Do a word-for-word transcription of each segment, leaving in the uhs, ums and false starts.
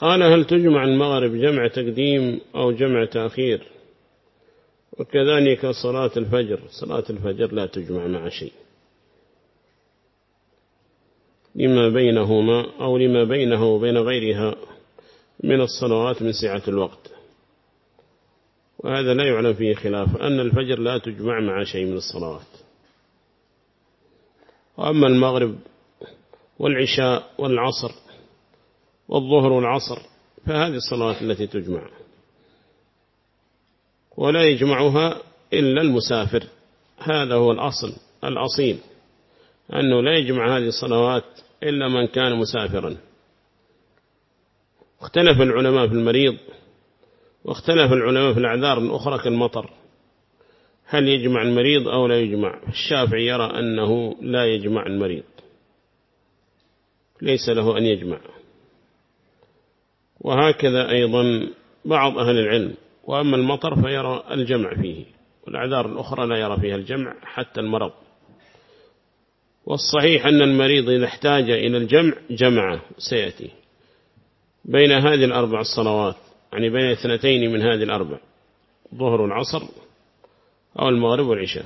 قال هل تجمع المغرب جمع تقديم أو جمع تأخير؟ وكذلك صلاة الفجر، صلاة الفجر لا تجمع مع شيء لما بينهما أو لما بينه وبين غيرها من الصلوات من سعة الوقت، وهذا لا يعلم فيه خلاف أن الفجر لا تجمع مع شيء من الصلوات. وأما المغرب والعشاء والعصر والظهر والعصر فهذه الصلوات التي تجمع، ولا يجمعها إلا المسافر، هذا هو الأصل الأصيل أنه لا يجمع هذه الصلوات إلا من كان مسافرا. اختلف العلماء في المريض، واختلف العلماء في الأعذار الأخرى كالمطر، هل يجمع المريض أو لا يجمع؟ الشافعي يرى أنه لا يجمع المريض، ليس له أن يجمع، وهكذا أيضا بعض أهل العلم. وأما المطر فيرى الجمع فيه، والأعذار الأخرى لا يرى فيها الجمع حتى المرض. والصحيح أن المريض إذا احتاج إلى الجمع جمعه، سيأتي بين هذه الأربع الصلوات، يعني بين اثنتين من هذه الأربع، ظهر والعصر أو المغرب والعشاء،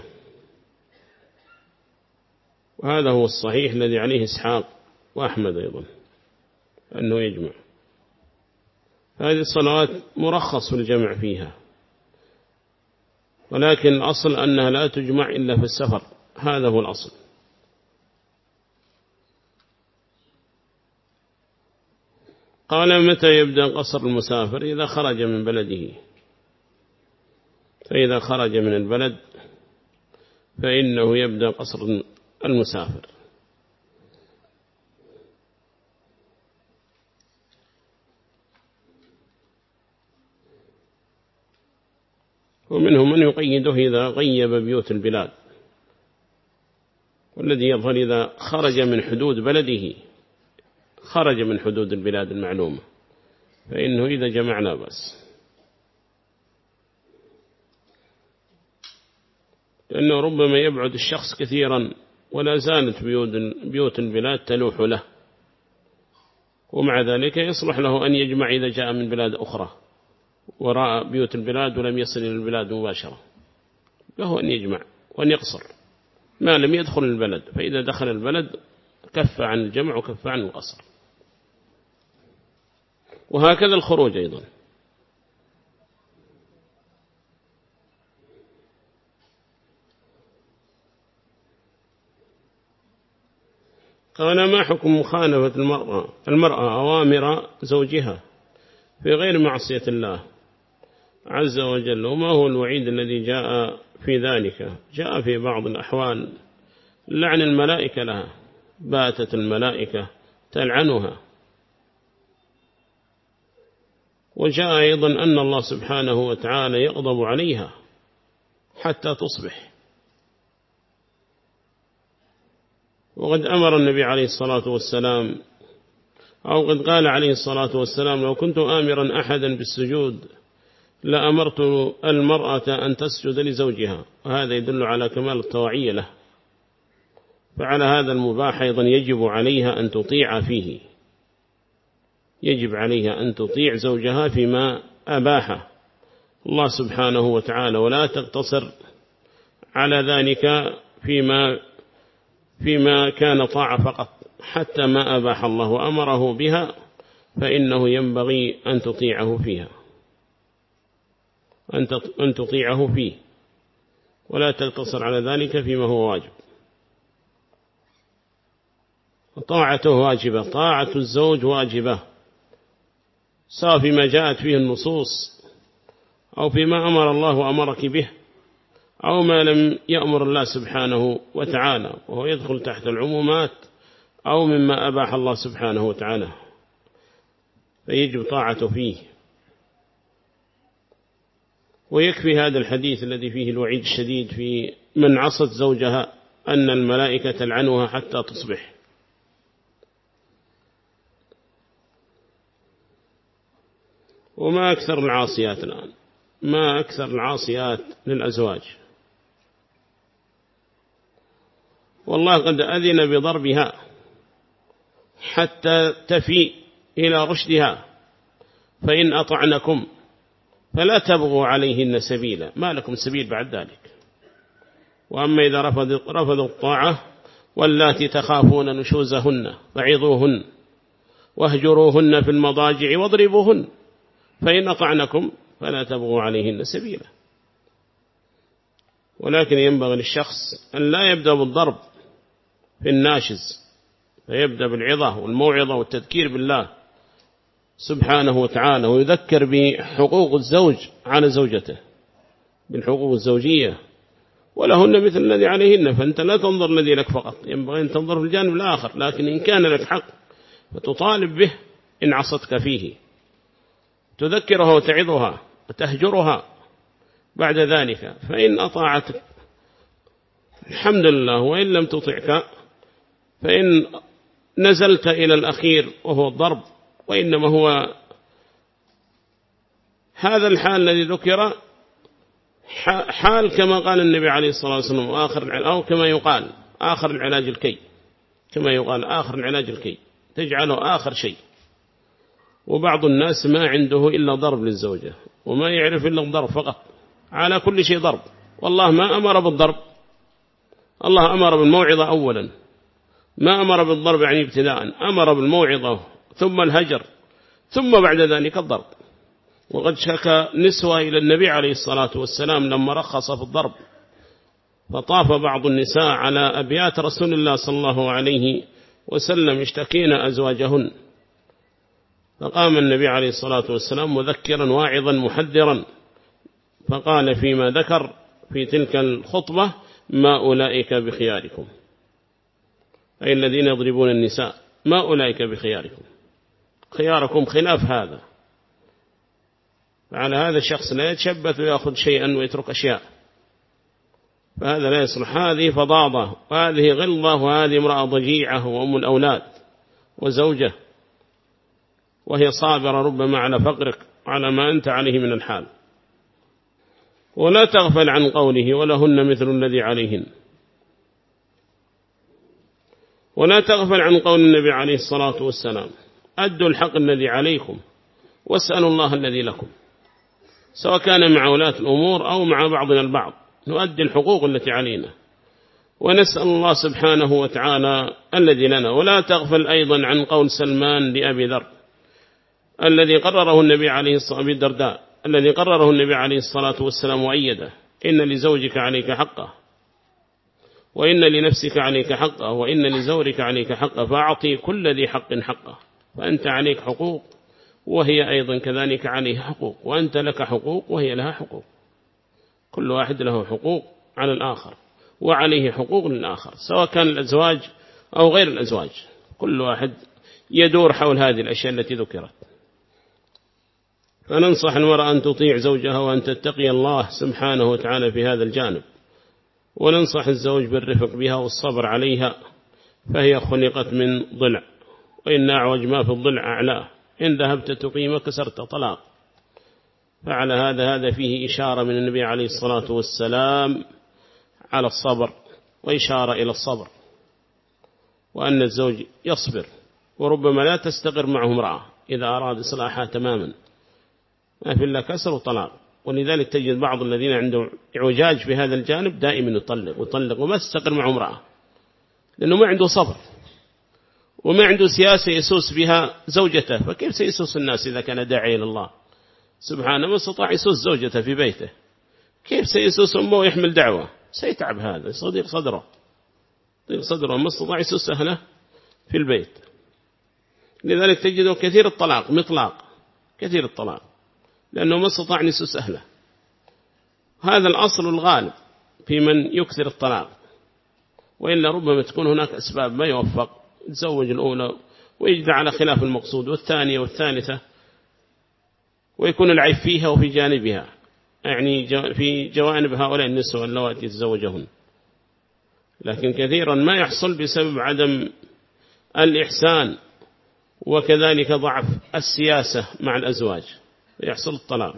وهذا هو الصحيح الذي عليه إسحاق وأحمد أيضا أنه يجمع. هذه الصلوات مرخص في الجمع فيها، ولكن الأصل أنها لا تجمع إلا في السفر، هذا هو الأصل. قال متى يبدأ قصر المسافر؟ إذا خرج من بلده، فإذا خرج من البلد فإنه يبدأ قصر المسافر. ومنهم من يقيده إذا غيب بيوت البلاد، والذي يظهر إذا خرج من حدود بلده، خرج من حدود البلاد المعلومة، فإنه إذا جمعنا بس، لأنه ربما يبعد الشخص كثيرا ولا زالت بيوت البلاد تلوح له، ومع ذلك يصلح له أن يجمع إذا جاء من بلاد أخرى وراء بيوت البلاد ولم يصل إلى البلاد مباشرة، له أن يجمع وأن يقصر ما لم يدخل البلد، فإذا دخل البلد كف عن الجمع وكف عن القصر. وهكذا الخروج أيضا. قال ما حكم مخالفة المرأة المرأة أوامر زوجها في غير معصية الله عز وجل، وما هو الوعيد الذي جاء في ذلك؟ جاء في بعض الأحوال لعن الملائكة لها، باتت الملائكة تلعنها، وجاء أيضا أن الله سبحانه وتعالى يغضب عليها حتى تصبح. وقد أمر النبي عليه الصلاة والسلام، أو قد قال عليه الصلاة والسلام لو كنت آمرا أحدا بالسجود لأمرت المرأة أن تسجد لزوجها، وهذا يدل على كمال الطواعية له. فعلى هذا المباح أيضا يجب عليها أن تطيع فيه، يجب عليها أن تطيع زوجها فيما أباحه الله سبحانه وتعالى، ولا تقتصر على ذلك فيما فيما كان طاعة فقط، حتى ما أباح الله وأمره بها فإنه ينبغي أن تطيعه فيها، أن تطيعه فيه، ولا تقتصر على ذلك فيما هو واجب. طاعته واجبة، طاعة الزوج واجبة، سواء فيما جاءت فيه النصوص أو فيما أمر الله وأمرك به، أو ما لم يأمر الله سبحانه وتعالى، وهو يدخل تحت العمومات، أو مما أباح الله سبحانه وتعالى، فيجب طاعته فيه. ويكفي هذا الحديث الذي فيه الوعيد الشديد في من عصت زوجها أن الملائكة تلعنها حتى تصبح. وما أكثر العاصيات الآن، ما أكثر العاصيات للأزواج، والله قد أذن بضربها حتى تفي إلى رشدها، فإن أطعنكم فلا تبغوا عليهن سبيلا، ما لكم سبيل بعد ذلك. وأما إذا رفضوا الطاعة واللاتي تخافون نشوزهن فعظوهن واهجروهن في المضاجع واضربوهن فإن أطعنكم فلا تبغوا عليهن سبيلا. ولكن ينبغي للشخص أن لا يبدأ بالضرب في الناشز، فيبدأ بالعظة والموعظة والتذكير بالله سبحانه وتعالى، ويذكر بحقوق الزوج على زوجته، بالحقوق الزوجية، ولهن مثل الذي عليهن. فأنت لا تنظر الذي لك فقط، ينبغي أن تنظر في الجانب الآخر، لكن إن كان لك حق فتطالب به إن عصتك فيه، تذكرها وتعظها وتهجرها بعد ذلك. فإن أطاعتك الحمد لله، وإن لم تطعك فإن نزلت إلى الأخير وهو الضرب، وإنما هو هذا الحال الذي ذكر حال كما قال النبي عليه الصلاة والسلام آخر، أو كما يقال آخر العلاج الكي، كما يقال آخر العلاج الكي، تجعله آخر شيء. وبعض الناس ما عنده إلا ضرب للزوجة، وما يعرف إلا الضرب فقط، على كل شيء ضرب. والله ما أمر بالضرب، الله أمر بالموعظة أولا، ما أمر بالضرب يعني ابتداء، أمر بالموعظة ثم الهجر ثم بعد ذلك الضرب. وقد شكى نسوة إلى النبي عليه الصلاة والسلام لما رخص في الضرب، فطاف بعض النساء على أبيات رسول الله صلى الله عليه وسلم يشتكين أزواجهن، فقام النبي عليه الصلاة والسلام مذكرا واعظا محذرا، فقال فيما ذكر في تلك الخطبة: ما أولئك بخياركم، أي الذين يضربون النساء، ما أولئك بخياركم، خياركم خلاف هذا. فعلى هذا الشخص لا يتشبث ويأخذ شيئا ويترك أشياء، فهذا لا يصلح. هذه فضاضة وهذه غلظة، وهذه امرأة ضجيعة وأم الأولاد وزوجة، وهي صابرة ربما على فقرك على ما أنت عليه من الحال. ولا تغفل عن قوله: ولهن مثل الذي عليهن. ولا تغفل عن قول النبي عليه الصلاة والسلام: أدوا الحق الذي عليكم واسألوا الله الذي لكم، سواء كان مع ولاة الأمور أو مع بعضنا البعض، نؤدي الحقوق التي علينا ونسأل الله سبحانه وتعالى الذي لنا. ولا تغفل أيضا عن قول سلمان لأبي ذر الذي قرره النبي عليه الصلاة والسلام، الدرداء الذي قرره النبي عليه الصلاة والسلام وأيده: إن لزوجك عليك حقه، وإن لنفسك عليك حقه، وإن لزورك عليك حقه، فأعطي كل ذي حق حقه. فأنت عليك حقوق وهي أيضا كذلك عليه حقوق، وأنت لك حقوق وهي لها حقوق، كل واحد له حقوق على الآخر وعليه حقوق للآخر، سواء كان الأزواج أو غير الأزواج، كل واحد يدور حول هذه الأشياء التي ذكرت. فننصح المرأة أن تطيع زوجها وأن تتقي الله سبحانه وتعالى في هذا الجانب، وننصح الزوج بالرفق بها والصبر عليها، فهي خلقت من ضلع، وإن أعوج ما في الضلع أعلاه، إن ذهبت تقيم كسرت طلاق. فعلى هذا هذا فيه إشارة من النبي عليه الصلاة والسلام على الصبر، وإشارة إلى الصبر، وأن الزوج يصبر، وربما لا تستقر معه امرأة إذا أراد إصلاحها تماما، ما في إلا كسر وطلاق. ولذلك تجد بعض الذين عندهم اعوجاج في هذا الجانب دائما يطلق ويطلق وما تستقر مع امرأة، لأنه ما عنده صبر وما عنده سياسة يسوس بها زوجته. فكيف سيسوس الناس إذا كان داعي إلى الله سبحانه؟ ما استطاع يسوس زوجته في بيته، كيف سيسوس أمه ويحمل دعوة؟ سيتعب، هذا صديق صدره ضيق صدره، ما استطاع يسوس أهله في البيت. لذلك تجده كثير الطلاق، مطلاق كثير الطلاق، لأنه ما استطاع يسوس أهله. هذا الأصل الغالب في من يكثر الطلاق، وإلا ربما تكون هناك أسباب ما يوفق، يتزوج الأولى ويجد على خلاف المقصود، والثانية والثالثة، ويكون العيب فيها وفي جانبها، يعني في جوانب هؤلاء النسوة اللواتي يتزوجهن. لكن كثيرا ما يحصل بسبب عدم الإحسان، وكذلك ضعف السياسة مع الأزواج، يحصل الطلاق.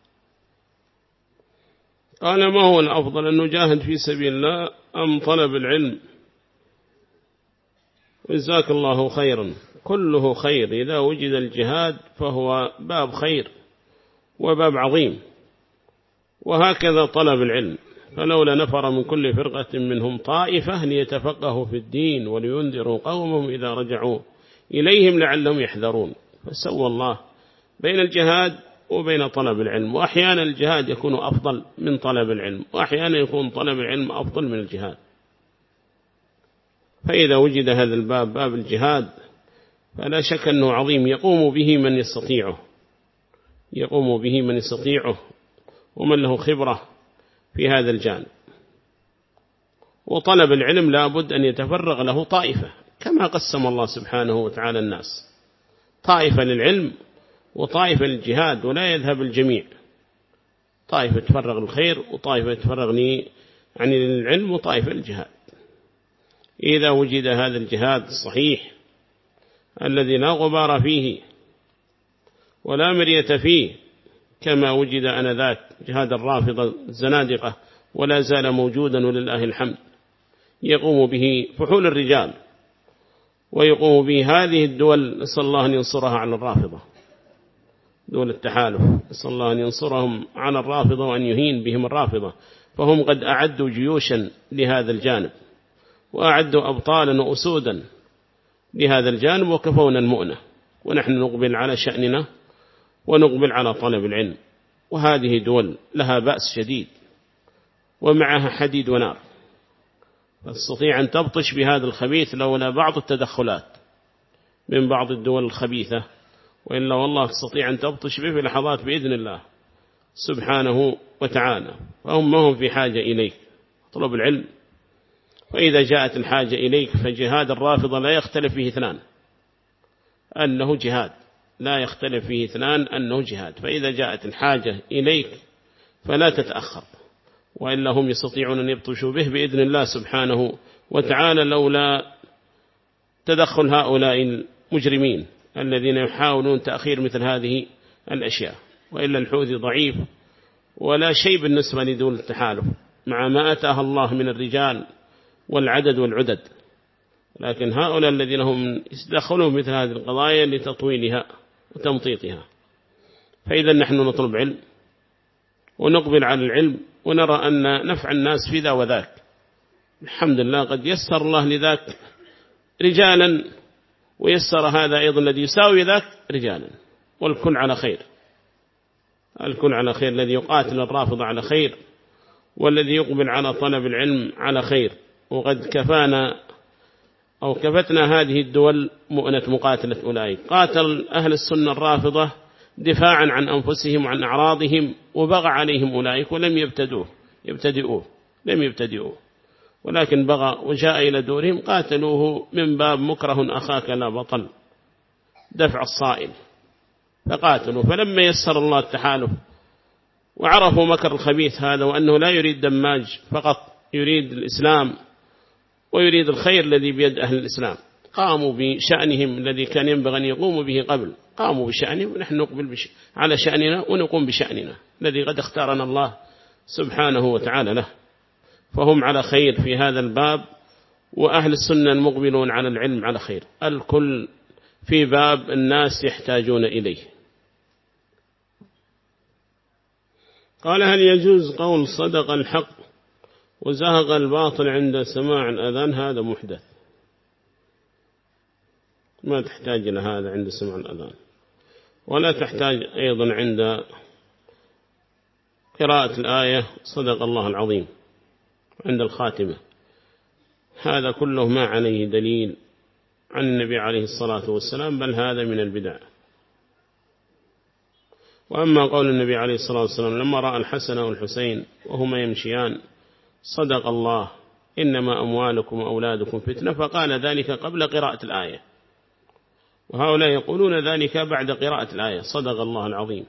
قال: ما هو الأفضل، أن نجاهد في سبيل الله أم طلب العلم؟ جزاك الله خيرا. كله خير. إذا وجد الجهاد فهو باب خير وباب عظيم. وهكذا طلب العلم، فلولا نفر من كل فرقة منهم طائفة ليتفقهوا في الدين ولينذروا قومهم إذا رجعوا إليهم لعلهم يحذرون. فسوى الله بين الجهاد وبين طلب العلم، وأحيانا الجهاد يكون أفضل من طلب العلم، وأحيانا يكون طلب العلم أفضل من الجهاد. فإذا وجد هذا الباب، باب الجهاد، فلا شك أنه عظيم، يقوم به من يستطيعه، يقوم به من يستطيعه ومن له خبرة في هذا الجانب. وطلب العلم لا بد أن يتفرغ له طائفة، كما قسم الله سبحانه وتعالى الناس، طائفة للعلم وطائفة للجهاد، ولا يذهب الجميع، طائفة تفرغ الخير وطائفة تفرغني عن العلم وطائفة للجهاد. إذا وجد هذا الجهاد الصحيح الذي لا غبار فيه ولا مرية فيه، كما وجد أنذاك جهاد الرافضة الزنادقة ولا زال موجودا ولله الحمد، يقوم به فحول الرجال، ويقوم به هذه الدول، نسأل الله أن ينصرها على الرافضة، دول التحالف، نسأل الله أن ينصرهم على الرافضة وأن يهين بهم الرافضة، فهم قد أعدوا جيوشا لهذا الجانب، وأعدوا أبطالا وأسودا لهذا الجانب، وكفونا المؤنة، ونحن نقبل على شأننا ونقبل على طلب العلم. وهذه دول لها بأس شديد ومعها حديد ونار، تستطيع أن تبطش بهذا الخبيث لولا بعض التدخلات من بعض الدول الخبيثة، وإلا والله تستطيع أن تبطش به في لحظات بإذن الله سبحانه وتعالى. فهم ما هم في حاجة إليك، طلب العلم. وإذا جاءت الحاجة إليك فجهاد الرافضة لا يختلف فيه اثنان أنه جهاد، لا يختلف فيه اثنان أنه جهاد. فإذا جاءت الحاجة إليك فلا تتأخر، وإلا هم يستطيعون أن يبطشوا به بإذن الله سبحانه وتعالى لولا تدخل هؤلاء المجرمين الذين يحاولون تأخير مثل هذه الأشياء. وإلا الحوثي ضعيف ولا شيء بالنسبة لدول التحالف مع ما أتاها الله من الرجال والعدد والعدد، لكن هؤلاء الذين هم يدخلون مثل هذه القضايا لتطويلها وتمطيطها. فإذا نحن نطلب علم ونقبل على العلم، ونرى أن نفع الناس في ذا وذاك. الحمد لله قد يسر الله لذاك رجالا، ويسر هذا أيضا الذي يساوي ذاك رجالا، والكل على خير، الكل على خير، الذي يقاتل الرافضة على خير، والذي يقبل على طلب العلم على خير. وقد كفانا أو كفتنا هذه الدول مؤنة مقاتلة أولئك. قاتل أهل السنة الرافضة دفاعا عن أنفسهم وعن أعراضهم، وبغى عليهم أولئك ولم يبتدوه يبتدئوه لم يبتدئوه ولكن بغى وجاء إلى دورهم، قاتلوه من باب مكره أخاك لا بطل، دفع الصائل، فقاتلوا. فلما يسر الله التحالف وعرفوا مكر الخبيث هذا، وأنه لا يريد دماج فقط، يريد الإسلام ويريد الخير الذي بيد أهل الإسلام، قاموا بشأنهم الذي كان ينبغي أن يقوموا به قبل، قاموا بشأنهم، ونحن نقبل بش... على شأننا ونقوم بشأننا الذي قد اختارنا الله سبحانه وتعالى له. فهم على خير في هذا الباب، وأهل السنة المقبلون على العلم على خير، الكل في باب الناس يحتاجون إليه. قال: هل يجوز قول صدق الحق وزهق الباطل عند سماع الأذان؟ هذا محدث، ما تحتاج إلى هذا عند سماع الأذان، ولا تحتاج أيضا عند قراءة الآية صدق الله العظيم عند الخاتمة. هذا كله ما عليه دليل عن النبي عليه الصلاة والسلام، بل هذا من البدع. وأما قول النبي عليه الصلاة والسلام لما رأى الحسن والحسين وهما يمشيان: صدق الله إنما أموالكم وأولادكم فتنة، فقال ذلك قبل قراءة الآية، وهؤلاء يقولون ذلك بعد قراءة الآية صدق الله العظيم.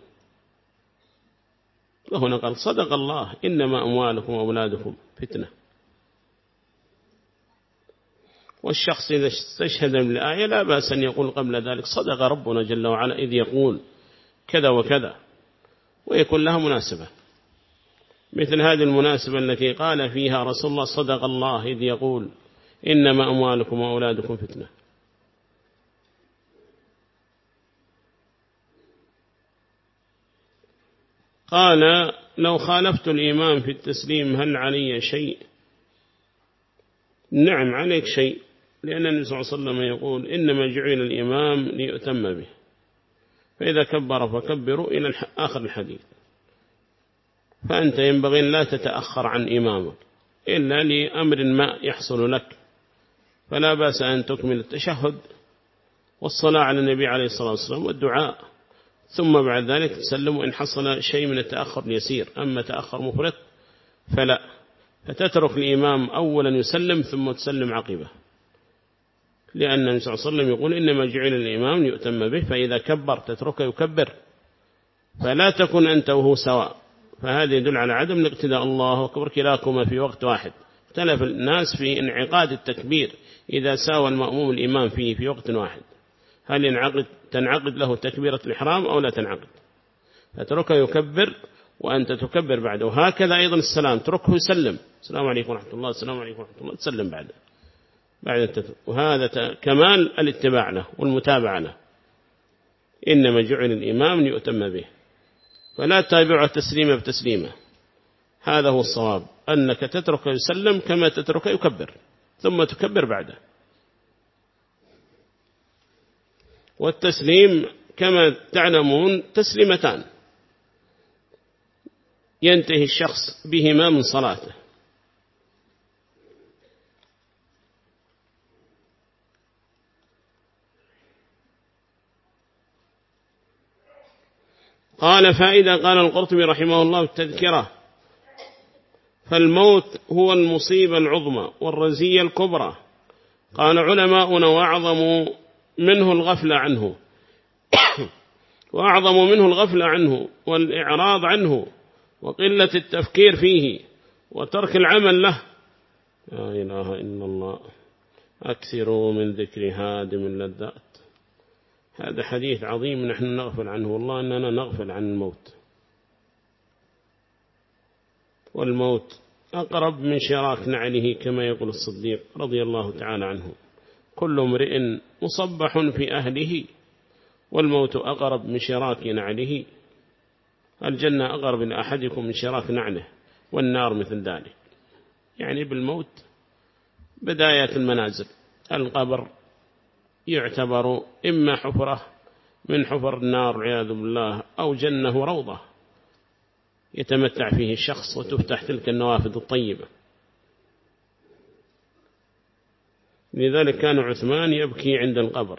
وهنا قال صدق الله إنما أموالكم وأولادكم فتنة. والشخص إذا استشهد بالآية لا بأس أن يقول قبل ذلك صدق ربنا جل وعلا إذ يقول كذا وكذا، ويكون لها مناسبة، مثل هذه المناسبة التي قال فيها رسول الله صدق الله إذ يقول إنما أموالكم وأولادكم فتنة. قال لو خالفت الإمام في التسليم هل علي شيء؟ نعم عليك شيء، لأن النبي صلى الله عليه وسلم يقول إنما جعل الإمام ليؤتم به، فإذا كبر فكبروا إلى آخر الحديث. فأنت ينبغي لا تتأخر عن إمامك إلا لأمر ما يحصل لك، فلا بأس أن تكمل التشهد والصلاة على النبي عليه الصلاة والسلام والدعاء، ثم بعد ذلك تسلم إن حصل شيء من التأخر اليسير. أما تأخر مفرط فلا، فتترك الإمام أولا يسلم ثم تسلم عقبه، لأن النبي صلى الله عليه وسلم يقول إنما جعل الإمام ليؤتم به، فإذا كبر تتركه يكبر، فلا تكن أنت وهو سواء، فهذا يدل على عدم الاقتداء. الله أكبر كلاكما في وقت واحد. اختلف الناس في انعقاد التكبير إذا ساوى المأموم الإمام فيه في وقت واحد، هل ينعقد تنعقد له تكبيرة الإحرام أو لا تنعقد؟ فتركه يكبر وأنت تكبر بعده. وهكذا أيضا السلام، تركه يسلم، السلام عليكم ورحمة الله، السلام عليكم ورحمة الله، تسلم بعده بعد التكبير. وهذا كمال الاتباع له والمتابعة له. إنما جعل الإمام ليؤتم به، فلا تتابع تسليمة بتسليمة. هذا هو الصواب، أنك تترك يسلم كما تترك يكبر، ثم تكبر بعده. والتسليم كما تعلمون تسليمتان ينتهي الشخص بهما من صلاته. قال فائدة، قال القرطبي رحمه الله التذكرة: فالموت هو المصيبة العظمى والرزية الكبرى. قال علماؤنا: وأعظم منه الغفلة عنه وأعظم منه الغفلة عنه والإعراض عنه وقلة التفكير فيه وترك العمل له. لا إله إلا الله. أكثروا من ذكر هادم اللذات. هذا حديث عظيم نحن نغفل عنه، والله أننا نغفل عن الموت. والموت أقرب من شراك نعله كما يقول الصديق رضي الله تعالى عنه: كل امرئ مصبح في أهله، والموت أقرب من شراك نعله. الجنة أقرب لأحدكم من شراك نعله، والنار مثل ذلك. يعني بالموت بداية المنازل. القبر يعتبر إما حفرة من حفر النار والعياذ بالله، أو جنة وروضة يتمتع فيه الشخص وتفتح تلك النوافذ الطيبة. لذلك كان عثمان يبكي عند القبر،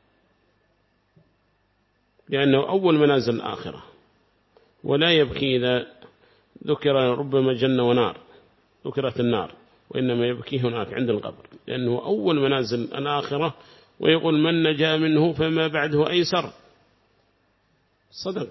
لأنه أول منازل الآخرة، ولا يبكي إذا ذكر ربما جنة ونار ذكرت النار، وإنما يبكي هناك عند القبر، لأنه أول منازل الآخرة، ويقول: من نجا منه فما بعده أيسر. صدق.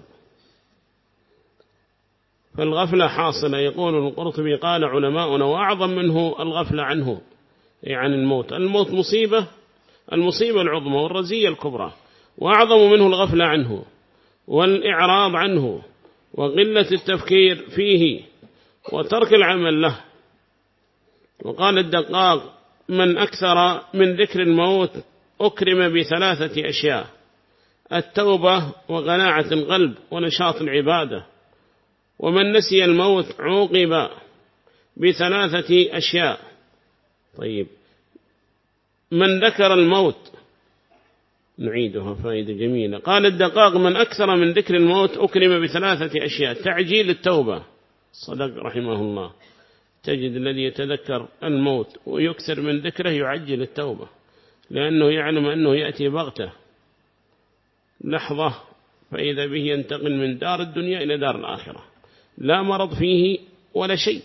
فالغفلة حاصلة. يقول القرطبي: قال علماؤنا: وأعظم منه الغفلة عنه، يعني الموت. الموت مصيبة، المصيبة العظمى والرزية الكبرى، وأعظم منه الغفلة عنه والإعراض عنه وقلة التفكير فيه وترك العمل له. وقال الدقاق: من أكثر من ذكر الموت أكرم بثلاثة أشياء: التوبة وقناعة القلب ونشاط العبادة. ومن نسي الموت عوقب بثلاثة أشياء. طيب، من ذكر الموت، نعيدها فائدة جميلة. قال الدقاق: من أكثر من ذكر الموت أكرم بثلاثة أشياء: تعجيل التوبة. صدق رحمه الله. تجد الذي يتذكر الموت ويكثر من ذكره يعجل التوبة، لأنه يعلم أنه يأتي بغته لحظة، فإذا به ينتقل من دار الدنيا إلى دار الآخرة، لا مرض فيه ولا شيء.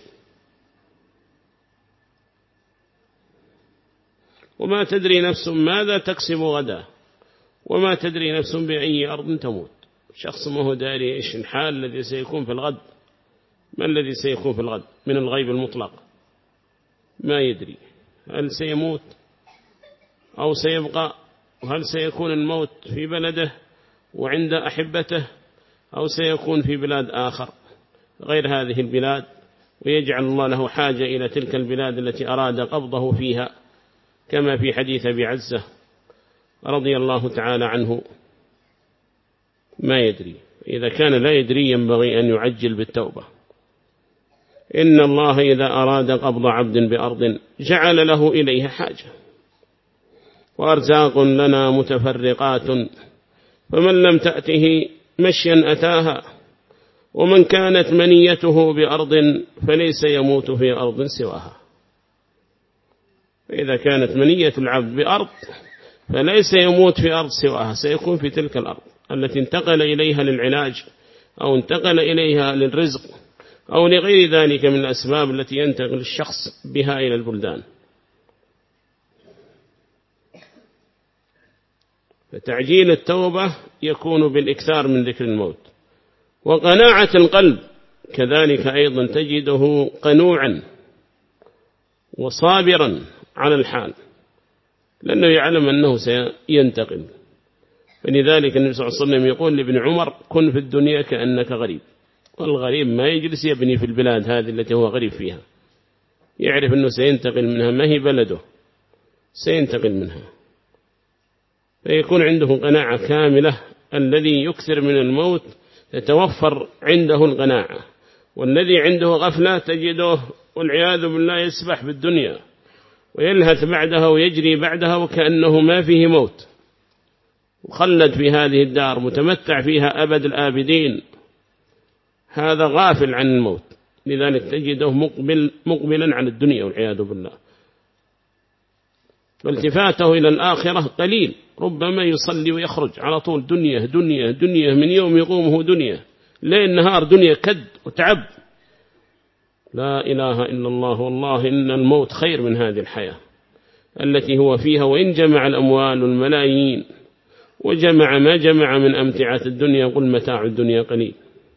وما تدري نفس ماذا تكسب غدا، وما تدري نفس بأي أرض تموت. شخص ما هو داري إيش الحال الذي سيكون في الغد، ما الذي سيكون في الغد من الغيب المطلق، ما يدري هل سيموت أو سيبقى، وهل سيكون الموت في بلده وعند أحبته، أو سيكون في بلاد آخر غير هذه البلاد، ويجعل الله له حاجة إلى تلك البلاد التي أراد قبضه فيها، كما في حديث أبي عزة رضي الله تعالى عنه. ما يدري. إذا كان لا يدري ينبغي أن يعجل بالتوبة. إن الله إذا أراد قبض عبد بأرض جعل له إليها حاجة، وأرزاق لنا متفرقات، فمن لم تأته مشيا أتاها، ومن كانت منيته بأرض فليس يموت في أرض سواها. فإذا كانت منية العبد بأرض فليس يموت في أرض سواها، سيكون في تلك الأرض التي انتقل إليها للعلاج أو انتقل إليها للرزق أو لغير ذلك من الأسباب التي ينتقل الشخص بها إلى البلدان. فتعجيل التوبة يكون بالإكثار من ذكر الموت. وقناعة القلب كذلك أيضا تجده قنوعا وصابرا على الحال، لأنه يعلم أنه سينتقل. فلذلك النبي صلى الله عليه وسلم يقول لابن عمر: كن في الدنيا كأنك غريب. والغريب ما يجلس يبني في البلاد هذه التي هو غريب فيها، يعرف أنه سينتقل منها، ما هي بلده، سينتقل منها. فيكون عنده قناعة كاملة. الذي يكثر من الموت يتوفر عنده القناعة، والذي عنده غفلة تجده والعياذ بالله يسبح بالدنيا ويلهث بعدها ويجري بعدها وكأنه ما فيه موت، وخلد في هذه الدار متمتع فيها أبد الآبدين. هذا غافل عن الموت، لذلك تجده مقبل مقبلا عن الدنيا والعياذ بالله، والتفاته إلى الآخرة قليل. ربما يصلي ويخرج على طول دنيا دنيا دنيا، من يوم يقومه دنيا، ليل نهار دنيا كد وتعب. لا إله إلا الله. والله إن الموت خير من هذه الحياة التي هو فيها، وإن جمع الأموال والملايين وجمع ما جمع من أمتعة الدنيا، قل متاع الدنيا قليل،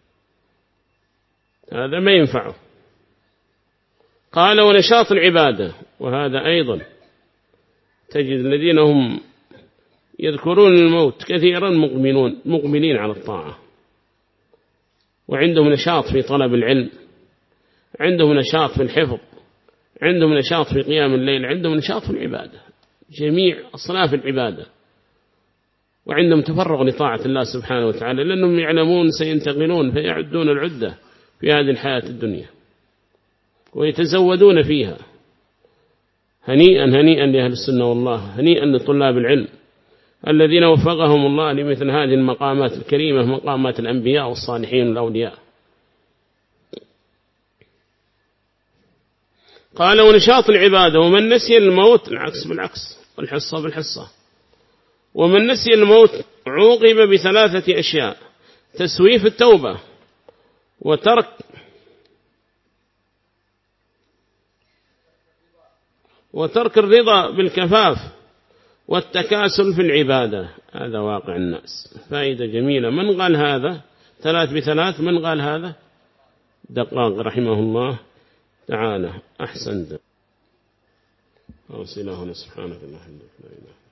هذا ما ينفعه. قال: ونشاط العبادة. وهذا أيضا تجد الذين هم يذكرون الموت كثيرا مقبلون مقبلين على الطاعة، وعندهم نشاط في طلب العلم، عندهم نشاط في الحفظ، عندهم نشاط في قيام الليل، عندهم نشاط في العبادة، جميع أصناف العبادة، وعندهم تفرغ لطاعة الله سبحانه وتعالى، لأنهم يعلمون سينتقلون فيعدون العدة في هذه الحياة الدنيا ويتزودون فيها. هنيئا هنيئا لأهل السنة والله، هنيئا لطلاب العلم الذين وفقهم الله لمثل هذه المقامات الكريمة، مقامات الأنبياء والصالحين والأولياء. قال: ونشاط العبادة. ومن نسي الموت العكس بالعكس، والحصة بالحصة. ومن نسي الموت عوقب بثلاثة أشياء: تسويف التوبة، وترك وترك الرضا بالكفاف، والتكاسل في العبادة. هذا واقع الناس. فائدة جميلة. من قال هذا؟ ثلاث بثلاث. من قال هذا؟ دقاق رحمه الله تعالى. أحسنت. أوصله سبحانك اللهم وبحمدك.